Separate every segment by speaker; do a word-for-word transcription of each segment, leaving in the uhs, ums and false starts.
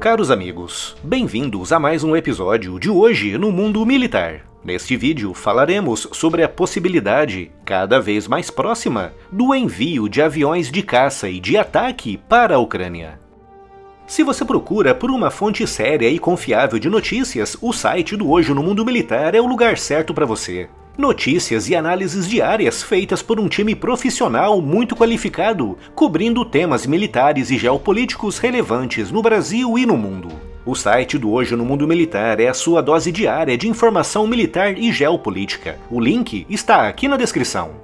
Speaker 1: Caros amigos, bem-vindos a mais um episódio de Hoje no Mundo Militar. Neste vídeo falaremos sobre a possibilidade, cada vez mais próxima, do envio de aviões de caça e de ataque para a Ucrânia. Se você procura por uma fonte séria e confiável de notícias, o site do Hoje no Mundo Militar é o lugar certo para você. Notícias e análises diárias feitas por um time profissional muito qualificado, cobrindo temas militares e geopolíticos relevantes no Brasil e no mundo. O site do Hoje no Mundo Militar é a sua dose diária de informação militar e geopolítica. O link está aqui na descrição.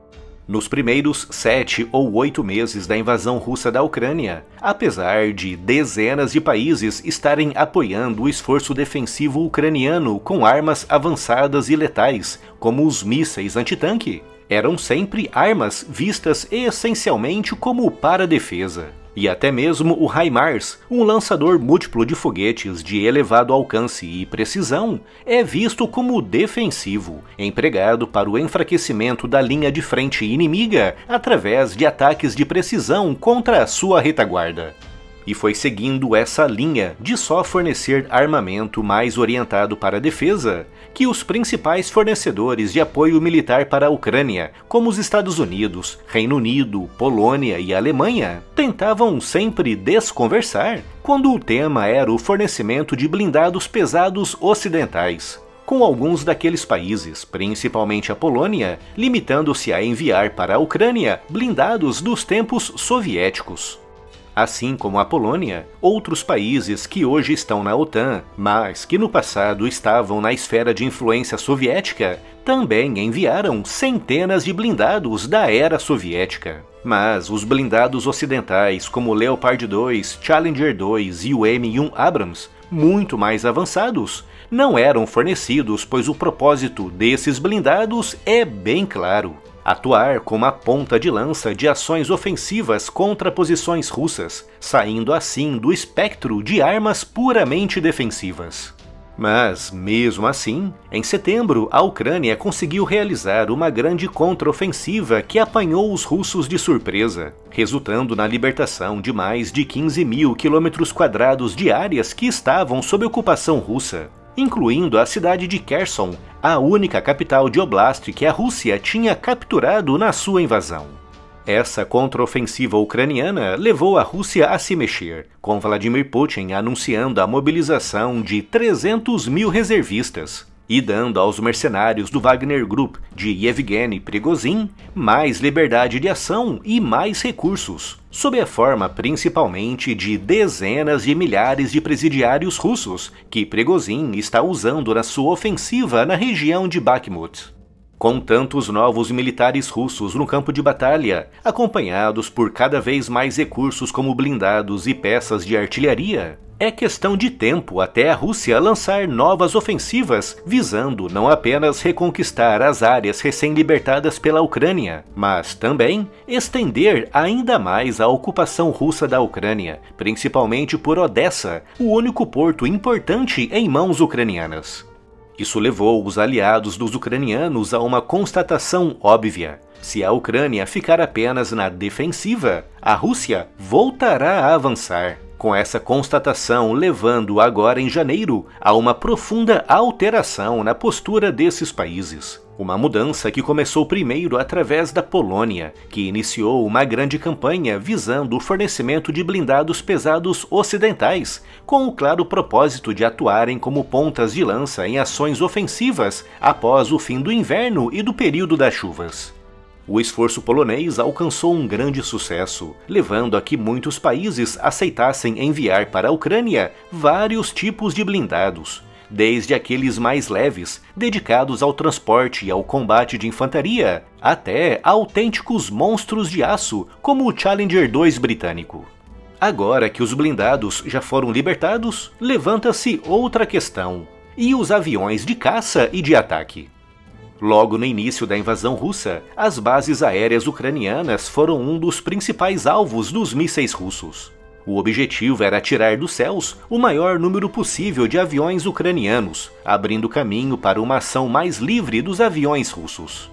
Speaker 1: Nos primeiros sete ou oito meses da invasão russa da Ucrânia, apesar de dezenas de países estarem apoiando o esforço defensivo ucraniano com armas avançadas e letais, como os mísseis antitanque, eram sempre armas vistas essencialmente como para defesa. E até mesmo o HIMARS, um lançador múltiplo de foguetes de elevado alcance e precisão, é visto como defensivo, empregado para o enfraquecimento da linha de frente inimiga através de ataques de precisão contra a sua retaguarda. E foi seguindo essa linha de só fornecer armamento mais orientado para a defesa que os principais fornecedores de apoio militar para a Ucrânia, como os Estados Unidos, Reino Unido, Polônia e Alemanha, tentavam sempre desconversar quando o tema era o fornecimento de blindados pesados ocidentais, com alguns daqueles países, principalmente a Polônia, limitando-se a enviar para a Ucrânia blindados dos tempos soviéticos. Assim como a Polônia, outros países que hoje estão na OTAN, mas que no passado estavam na esfera de influência soviética, também enviaram centenas de blindados da era soviética. Mas os blindados ocidentais como o Leopard dois, Challenger dois e o M um Abrams, muito mais avançados, não eram fornecidos, pois o propósito desses blindados é bem claro: atuar como a ponta de lança de ações ofensivas contra posições russas, saindo assim do espectro de armas puramente defensivas. Mas, mesmo assim, em setembro, a Ucrânia conseguiu realizar uma grande contraofensiva que apanhou os russos de surpresa, resultando na libertação de mais de quinze mil quilômetros quadrados de áreas que estavam sob ocupação russa, incluindo a cidade de Kherson, a única capital de Oblast que a Rússia tinha capturado na sua invasão. Essa contraofensiva ucraniana levou a Rússia a se mexer, com Vladimir Putin anunciando a mobilização de trezentos mil reservistas e dando aos mercenários do Wagner Group de Yevgeny Prigozhin mais liberdade de ação e mais recursos, sob a forma principalmente de dezenas de milhares de presidiários russos que Prigozhin está usando na sua ofensiva na região de Bakhmut. Com tantos novos militares russos no campo de batalha, acompanhados por cada vez mais recursos como blindados e peças de artilharia, é questão de tempo até a Rússia lançar novas ofensivas visando não apenas reconquistar as áreas recém-libertadas pela Ucrânia, mas também estender ainda mais a ocupação russa da Ucrânia, principalmente por Odessa, o único porto importante em mãos ucranianas. Isso levou os aliados dos ucranianos a uma constatação óbvia: se a Ucrânia ficar apenas na defensiva, a Rússia voltará a avançar. Com essa constatação levando agora em janeiro a uma profunda alteração na postura desses países. Uma mudança que começou primeiro através da Polônia, que iniciou uma grande campanha visando o fornecimento de blindados pesados ocidentais, com o claro propósito de atuarem como pontas de lança em ações ofensivas após o fim do inverno e do período das chuvas. O esforço polonês alcançou um grande sucesso, levando a que muitos países aceitassem enviar para a Ucrânia vários tipos de blindados, desde aqueles mais leves, dedicados ao transporte e ao combate de infantaria, até autênticos monstros de aço, como o Challenger dois britânico. Agora que os blindados já foram libertados, levanta-se outra questão: e os aviões de caça e de ataque? Logo no início da invasão russa, as bases aéreas ucranianas foram um dos principais alvos dos mísseis russos. O objetivo era tirar dos céus o maior número possível de aviões ucranianos, abrindo caminho para uma ação mais livre dos aviões russos.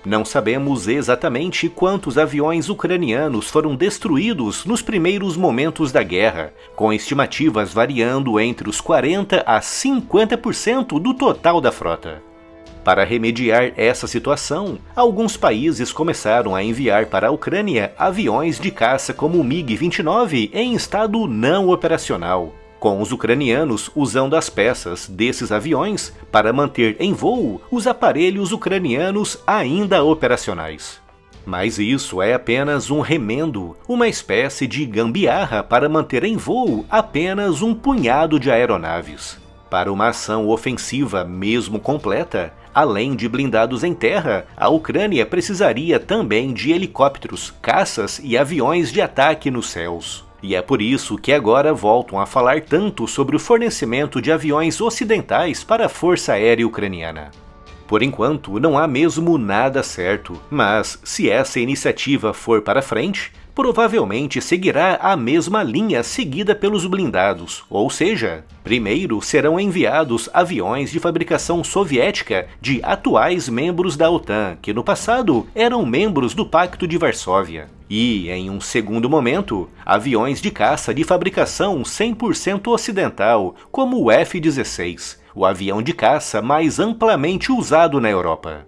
Speaker 1: Não sabemos exatamente quantos aviões ucranianos foram destruídos nos primeiros momentos da guerra, com estimativas variando entre os quarenta a cinquenta por cento do total da frota. Para remediar essa situação, alguns países começaram a enviar para a Ucrânia aviões de caça como o MiG vinte e nove em estado não operacional, com os ucranianos usando as peças desses aviões para manter em voo os aparelhos ucranianos ainda operacionais. Mas isso é apenas um remendo, uma espécie de gambiarra para manter em voo apenas um punhado de aeronaves. Para uma ação ofensiva mesmo completa, além de blindados em terra, a Ucrânia precisaria também de helicópteros, caças e aviões de ataque nos céus. E é por isso que agora voltam a falar tanto sobre o fornecimento de aviões ocidentais para a Força Aérea Ucraniana. Por enquanto, não há mesmo nada certo, mas se essa iniciativa for para frente, provavelmente seguirá a mesma linha seguida pelos blindados, ou seja, primeiro serão enviados aviões de fabricação soviética de atuais membros da OTAN, que no passado eram membros do Pacto de Varsóvia. E, em um segundo momento, aviões de caça de fabricação cem por cento ocidental, como o F dezesseis, o avião de caça mais amplamente usado na Europa.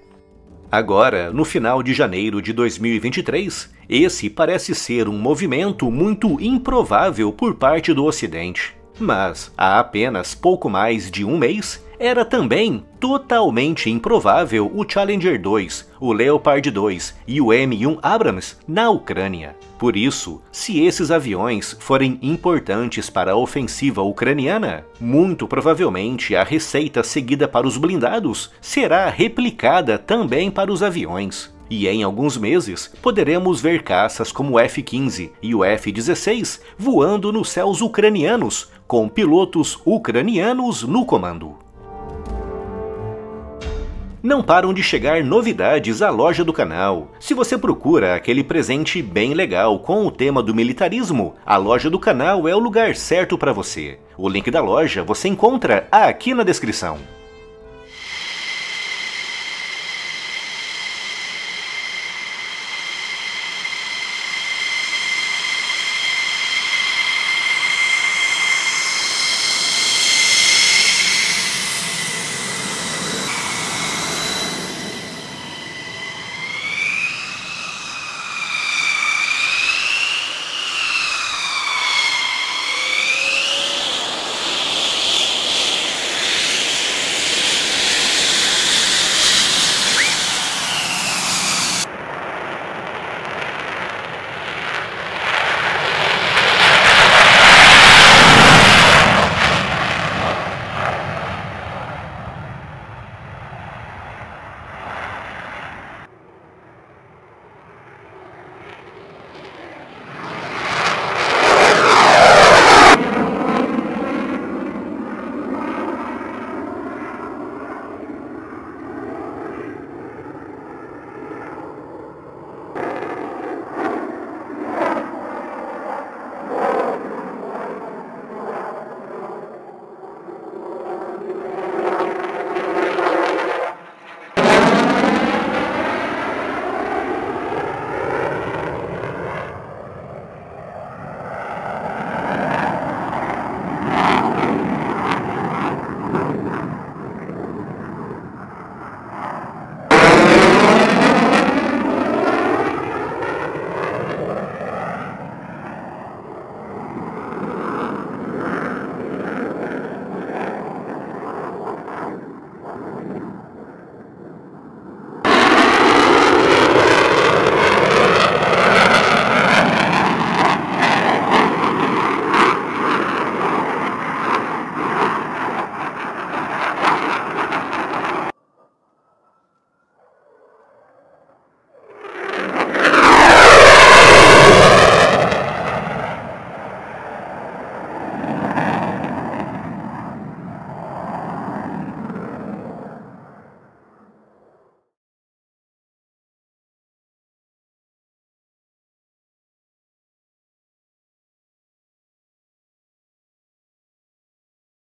Speaker 1: Agora, no final de janeiro de dois mil e vinte e três, esse parece ser um movimento muito improvável por parte do Ocidente. Mas, há apenas pouco mais de um mês, era também totalmente improvável o Challenger dois, o Leopard dois e o M um Abrams na Ucrânia. Por isso, se esses aviões forem importantes para a ofensiva ucraniana, muito provavelmente a receita seguida para os blindados será replicada também para os aviões. E em alguns meses, poderemos ver caças como o F quinze e o F dezesseis voando nos céus ucranianos, com pilotos ucranianos no comando. Não param de chegar novidades à loja do canal. Se você procura aquele presente bem legal com o tema do militarismo, a loja do canal é o lugar certo para você. O link da loja você encontra aqui na descrição.